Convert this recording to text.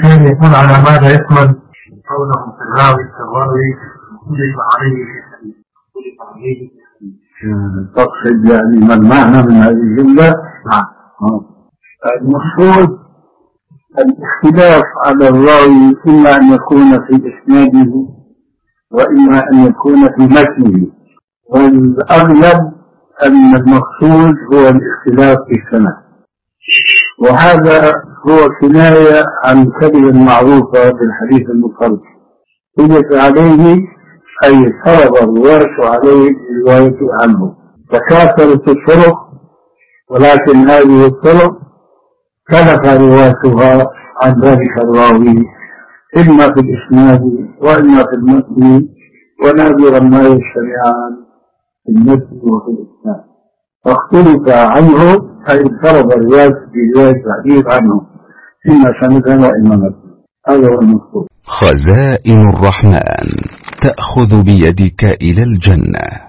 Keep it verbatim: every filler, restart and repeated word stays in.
كان يقول على ماذا يكمل قوله في الراوي الراوي يجب عليه يجب عليه تقصد يعني ما المعنى من هذه الجملة؟ نعم. المقصود الاختلاف على الراوي إما أن يكون في إسناده وإما أن يكون في متنه، والأغلب أن المقصود هو الاختلاف في السند، وهذا هو كناية عن كلمة معروفة في الحديث المفرد يجب عليه أي فرض الرواية عليه الرواية عنه، فكاثرت الطرق ولكن هذه الطرق كلف رواتها عن ذلك الراوي إما في الإسناد وإما في المتن، ونادرا ما يجتمعان في المتن وفي الإسناد، فاختلف عنه أي فرض الرواية برواية الحديث عنه إما سندا وإما متن. هذا هو المقصود. خزائن الرحمن تأخذ بيدك إلى الجنة.